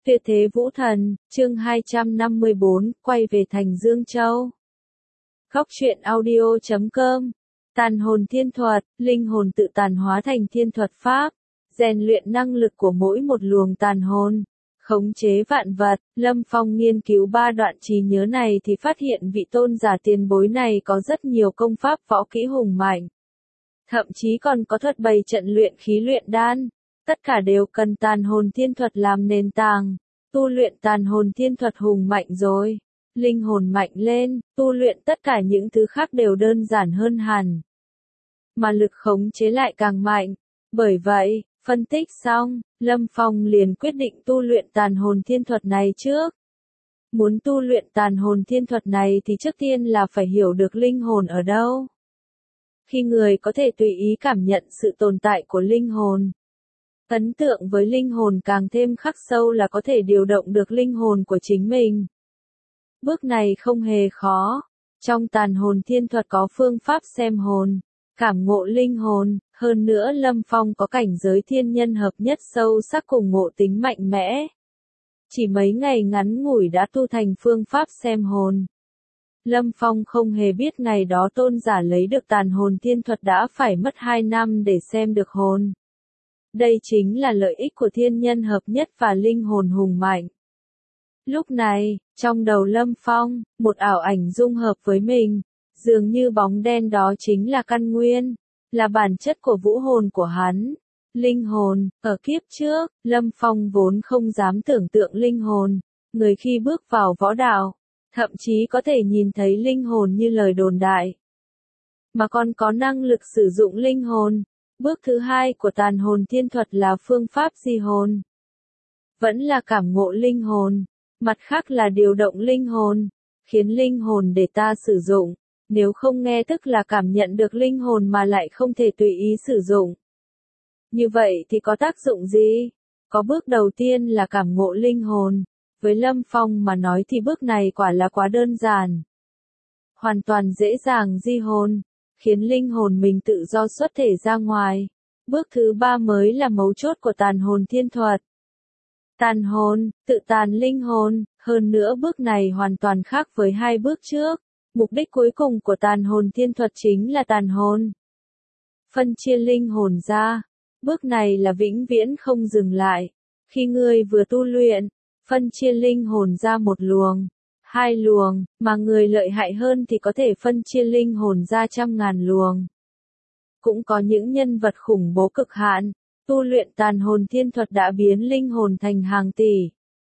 Tuyệt thế vũ thần, chương 254, quay về thành Dương Châu. Góc truyện audio.com. Tàn hồn thiên thuật, linh hồn tự tàn hóa thành thiên thuật pháp, rèn luyện năng lực của mỗi một luồng tàn hồn, khống chế vạn vật. Lâm Phong nghiên cứu 3 đoạn trí nhớ này thì phát hiện vị tôn giả tiền bối này có rất nhiều công pháp võ kỹ hùng mạnh. Thậm chí còn có thuật bày trận luyện khí luyện đan. Tất cả đều cần tàn hồn thiên thuật làm nền tảng. Tu luyện tàn hồn thiên thuật hùng mạnh rồi, linh hồn mạnh lên, tu luyện tất cả những thứ khác đều đơn giản hơn hẳn. Mà lực khống chế lại càng mạnh. Bởi vậy, phân tích xong, Lâm Phong liền quyết định tu luyện tàn hồn thiên thuật này trước. Muốn tu luyện tàn hồn thiên thuật này thì trước tiên là phải hiểu được linh hồn ở đâu. Khi người có thể tùy ý cảm nhận sự tồn tại của linh hồn, ấn tượng với linh hồn càng thêm khắc sâu là có thể điều động được linh hồn của chính mình. Bước này không hề khó. Trong tàn hồn thiên thuật có phương pháp xem hồn, cảm ngộ linh hồn, hơn nữa Lâm Phong có cảnh giới thiên nhân hợp nhất sâu sắc cùng ngộ tính mạnh mẽ. Chỉ mấy ngày ngắn ngủi đã tu thành phương pháp xem hồn. Lâm Phong không hề biết ngày đó tôn giả lấy được tàn hồn thiên thuật đã phải mất 2 năm để xem được hồn. Đây chính là lợi ích của thiên nhân hợp nhất và linh hồn hùng mạnh. Lúc này, trong đầu Lâm Phong, một ảo ảnh dung hợp với mình, dường như bóng đen đó chính là căn nguyên, là bản chất của vũ hồn của hắn. Linh hồn, ở kiếp trước, Lâm Phong vốn không dám tưởng tượng linh hồn, người khi bước vào võ đạo, thậm chí có thể nhìn thấy linh hồn như lời đồn đại. Mà còn có năng lực sử dụng linh hồn. Bước thứ 2 của tàn hồn thiên thuật là phương pháp di hồn. Vẫn là cảm ngộ linh hồn, mặt khác là điều động linh hồn, khiến linh hồn để ta sử dụng, nếu không nghe tức là cảm nhận được linh hồn mà lại không thể tùy ý sử dụng. Như vậy thì có tác dụng gì? Có bước đầu tiên là cảm ngộ linh hồn, với Lâm Phong mà nói thì bước này quả là quá đơn giản. Hoàn toàn dễ dàng di hồn, khiến linh hồn mình tự do xuất thể ra ngoài. Bước thứ 3 mới là mấu chốt của tàn hồn thiên thuật. Tàn hồn, tự tàn linh hồn, hơn nữa bước này hoàn toàn khác với 2 bước trước. Mục đích cuối cùng của tàn hồn thiên thuật chính là tàn hồn. Phân chia linh hồn ra. Bước này là vĩnh viễn không dừng lại. Khi người vừa tu luyện, phân chia linh hồn ra 1 luồng, 2 luồng, mà người lợi hại hơn thì có thể phân chia linh hồn ra trăm ngàn luồng. Cũng có những nhân vật khủng bố cực hạn, tu luyện tàn hồn thiên thuật đã biến linh hồn thành hàng tỷ.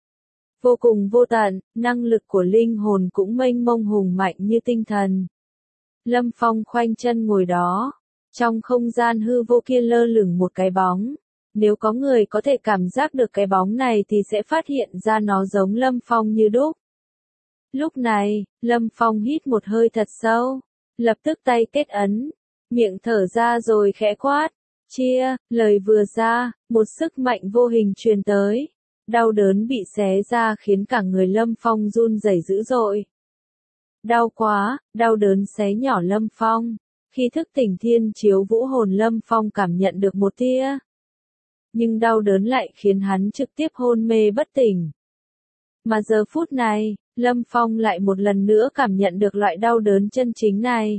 Vô cùng vô tận, năng lực của linh hồn cũng mênh mông hùng mạnh như tinh thần. Lâm Phong khoanh chân ngồi đó, trong không gian hư vô kia lơ lửng một cái bóng. Nếu có người có thể cảm giác được cái bóng này thì sẽ phát hiện ra nó giống Lâm Phong như đúc. Lúc này, Lâm Phong hít một hơi thật sâu, lập tức tay kết ấn, miệng thở ra rồi khẽ quát, chia, lời vừa ra, một sức mạnh vô hình truyền tới. Đau đớn bị xé ra khiến cả người Lâm Phong run rẩy dữ dội. Đau quá, đau đớn xé nhỏ Lâm Phong. Khi thức tỉnh thiên chiếu vũ hồn Lâm Phong cảm nhận được một tia. Nhưng đau đớn lại khiến hắn trực tiếp hôn mê bất tỉnh. Mà giờ phút này, Lâm Phong lại một lần nữa cảm nhận được loại đau đớn chân chính này.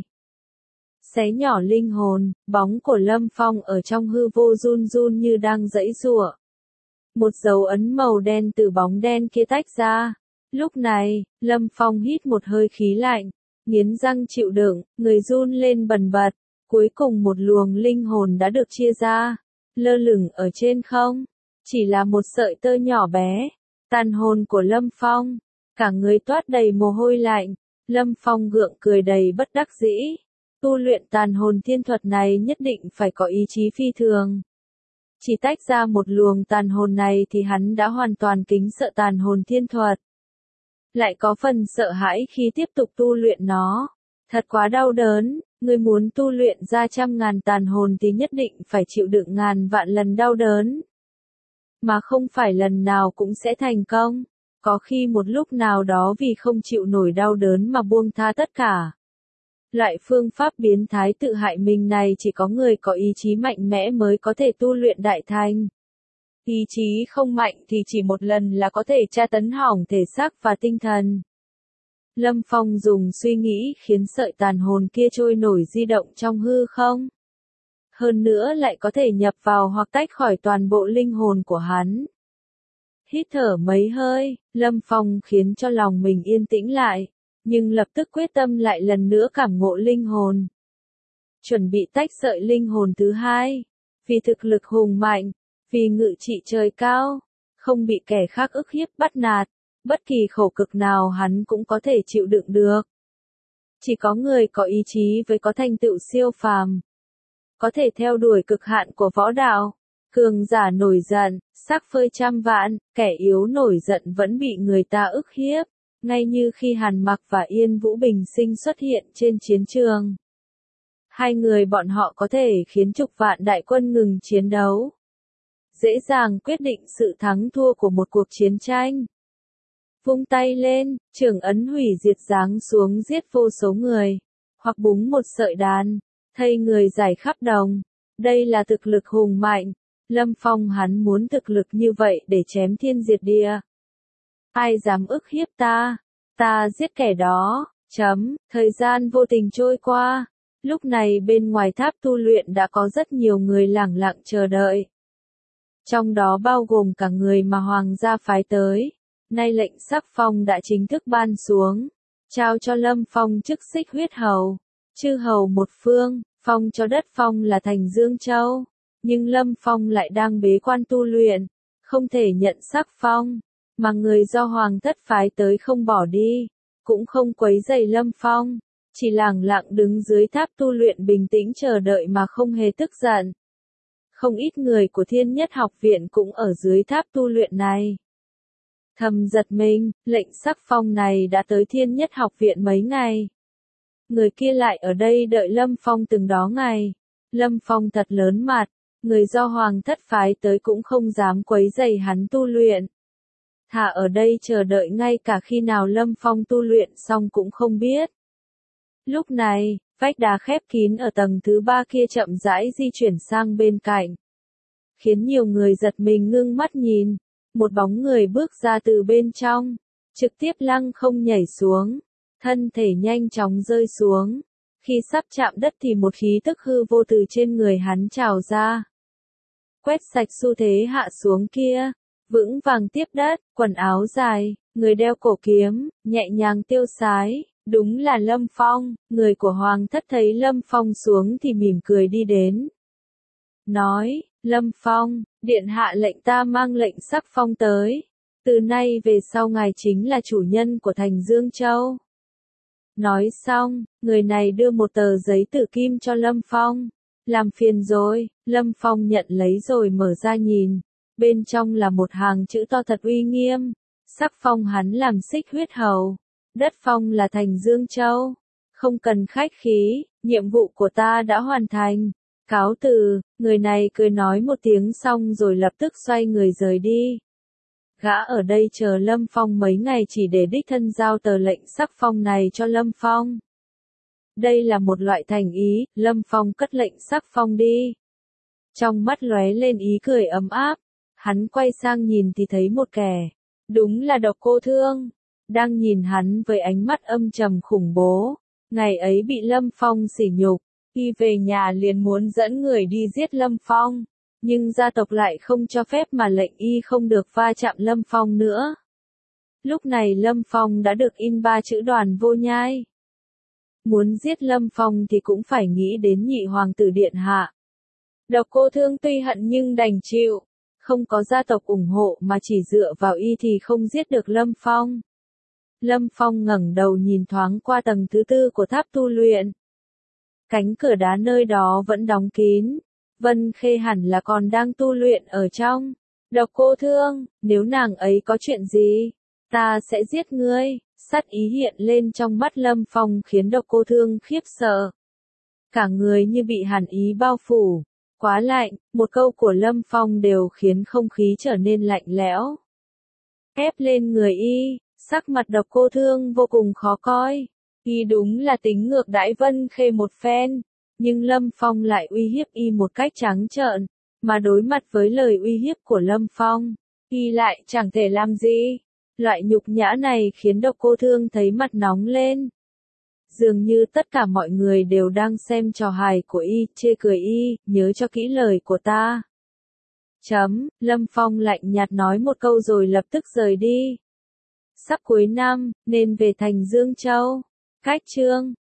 Xé nhỏ linh hồn, bóng của Lâm Phong ở trong hư vô run run như đang giãy giụa. Một dấu ấn màu đen từ bóng đen kia tách ra. Lúc này, Lâm Phong hít một hơi khí lạnh, nghiến răng chịu đựng, người run lên bần bật. Cuối cùng một luồng linh hồn đã được chia ra, lơ lửng ở trên không. Chỉ là một sợi tơ nhỏ bé. Tàn hồn của Lâm Phong, cả người toát đầy mồ hôi lạnh. Lâm Phong gượng cười đầy bất đắc dĩ. Tu luyện tàn hồn thiên thuật này nhất định phải có ý chí phi thường. Chỉ tách ra một luồng tàn hồn này thì hắn đã hoàn toàn kính sợ tàn hồn thiên thuật. Lại có phần sợ hãi khi tiếp tục tu luyện nó. Thật quá đau đớn, người muốn tu luyện ra trăm ngàn tàn hồn thì nhất định phải chịu đựng ngàn vạn lần đau đớn. Mà không phải lần nào cũng sẽ thành công. Có khi một lúc nào đó vì không chịu nổi đau đớn mà buông tha tất cả. Loại phương pháp biến thái tự hại mình này chỉ có người có ý chí mạnh mẽ mới có thể tu luyện đại thành. Ý chí không mạnh thì chỉ một lần là có thể tra tấn hỏng thể xác và tinh thần. Lâm Phong dùng suy nghĩ khiến sợi tàn hồn kia trôi nổi di động trong hư không. Hơn nữa lại có thể nhập vào hoặc tách khỏi toàn bộ linh hồn của hắn. Hít thở mấy hơi, Lâm Phong khiến cho lòng mình yên tĩnh lại, nhưng lập tức quyết tâm lại lần nữa cảm ngộ linh hồn. Chuẩn bị tách sợi linh hồn thứ hai, vì thực lực hùng mạnh, vì ngự trị trời cao, không bị kẻ khác ức hiếp bắt nạt, bất kỳ khổ cực nào hắn cũng có thể chịu đựng được. Chỉ có người có ý chí với có thành tựu siêu phàm, có thể theo đuổi cực hạn của võ đạo. Cường giả nổi giận, xác phơi trăm vạn, kẻ yếu nổi giận vẫn bị người ta ức hiếp, ngay như khi Hàn Mặc và Yên Vũ Bình Sinh xuất hiện trên chiến trường. Hai người bọn họ có thể khiến chục vạn đại quân ngừng chiến đấu, dễ dàng quyết định sự thắng thua của một cuộc chiến tranh. Vung tay lên, trường ấn hủy diệt giáng xuống giết vô số người, hoặc búng một sợi đàn, thây người giải khắp đồng. Đây là thực lực hùng mạnh. Lâm Phong hắn muốn thực lực như vậy để chém thiên diệt địa. Ai dám ức hiếp ta? Ta giết kẻ đó. Thời gian vô tình trôi qua. Lúc này bên ngoài tháp tu luyện đã có rất nhiều người lẳng lặng chờ đợi. Trong đó bao gồm cả người mà Hoàng gia phái tới. Nay lệnh sắc phong đã chính thức ban xuống. Trao cho Lâm Phong chức xích huyết hầu. Chư hầu một phương, phong cho đất phong là thành Dương Châu. Nhưng Lâm Phong lại đang bế quan tu luyện, không thể nhận sắc phong, mà người do Hoàng thất phái tới không bỏ đi, cũng không quấy rầy Lâm Phong, chỉ lẳng lặng đứng dưới tháp tu luyện bình tĩnh chờ đợi mà không hề tức giận. Không ít người của Thiên Nhất Học Viện cũng ở dưới tháp tu luyện này. Thầm giật mình, lệnh sắc phong này đã tới Thiên Nhất Học Viện mấy ngày. Người kia lại ở đây đợi Lâm Phong từng đó ngày. Lâm Phong thật lớn mặt. Người do Hoàng thất phái tới cũng không dám quấy rầy hắn tu luyện. Thà ở đây chờ đợi ngay cả khi nào Lâm Phong tu luyện xong cũng không biết. Lúc này, vách đá khép kín ở tầng thứ 3 kia chậm rãi di chuyển sang bên cạnh. Khiến nhiều người giật mình ngưng mắt nhìn. Một bóng người bước ra từ bên trong, trực tiếp lăng không nhảy xuống. Thân thể nhanh chóng rơi xuống. Khi sắp chạm đất thì một khí tức hư vô từ trên người hắn trào ra. Quét sạch xu thế hạ xuống kia, vững vàng tiếp đất, quần áo dài, người đeo cổ kiếm, nhẹ nhàng tiêu sái, đúng là Lâm Phong. Người của Hoàng thất thấy Lâm Phong xuống thì mỉm cười đi đến. Nói, Lâm Phong, điện hạ lệnh ta mang lệnh sắc phong tới. Từ nay về sau ngài chính là chủ nhân của thành Dương Châu. Nói xong, người này đưa một tờ giấy tử kim cho Lâm Phong. Làm phiền rồi, Lâm Phong nhận lấy rồi mở ra nhìn. Bên trong là một hàng chữ to thật uy nghiêm. Sắc phong hắn làm xích huyết hầu. Đất phong là thành Dương Châu. Không cần khách khí, nhiệm vụ của ta đã hoàn thành. Cáo từ, người này cười nói một tiếng xong rồi lập tức xoay người rời đi. Gã ở đây chờ Lâm Phong mấy ngày chỉ để đích thân giao tờ lệnh sắc phong này cho Lâm Phong. Đây là một loại thành ý, Lâm Phong cất lệnh sắc phong đi. Trong mắt lóe lên ý cười ấm áp, hắn quay sang nhìn thì thấy một kẻ, đúng là Độc Cô Thương, đang nhìn hắn với ánh mắt âm trầm khủng bố. Ngày ấy bị Lâm Phong sỉ nhục, y về nhà liền muốn dẫn người đi giết Lâm Phong. Nhưng gia tộc lại không cho phép mà lệnh y không được va chạm Lâm Phong nữa. Lúc này Lâm Phong đã được in 3 chữ Đoàn Vô Nhai. Muốn giết Lâm Phong thì cũng phải nghĩ đến nhị hoàng tử điện hạ. Độc Cô Thương tuy hận nhưng đành chịu. Không có gia tộc ủng hộ mà chỉ dựa vào y thì không giết được Lâm Phong. Lâm Phong ngẩng đầu nhìn thoáng qua tầng thứ 4 của tháp tu luyện. Cánh cửa đá nơi đó vẫn đóng kín. Vân Khê hẳn là còn đang tu luyện ở trong. Độc Cô Thương, nếu nàng ấy có chuyện gì, ta sẽ giết ngươi. Sát ý hiện lên trong mắt Lâm Phong khiến Độc Cô Thương khiếp sợ. Cả người như bị hàn ý bao phủ. Quá lạnh, một câu của Lâm Phong đều khiến không khí trở nên lạnh lẽo. Ép lên người y, sắc mặt Độc Cô Thương vô cùng khó coi. Y đúng là tính ngược đãi Vân Khê một phen. Nhưng Lâm Phong lại uy hiếp y một cách trắng trợn, mà đối mặt với lời uy hiếp của Lâm Phong, y lại chẳng thể làm gì. Loại nhục nhã này khiến Độc Cô Thương thấy mặt nóng lên. Dường như tất cả mọi người đều đang xem trò hài của y, chê cười y, nhớ cho kỹ lời của ta. Lâm Phong lạnh nhạt nói một câu rồi lập tức rời đi. Sắp cuối năm, nên về thành Dương Châu. Cách chương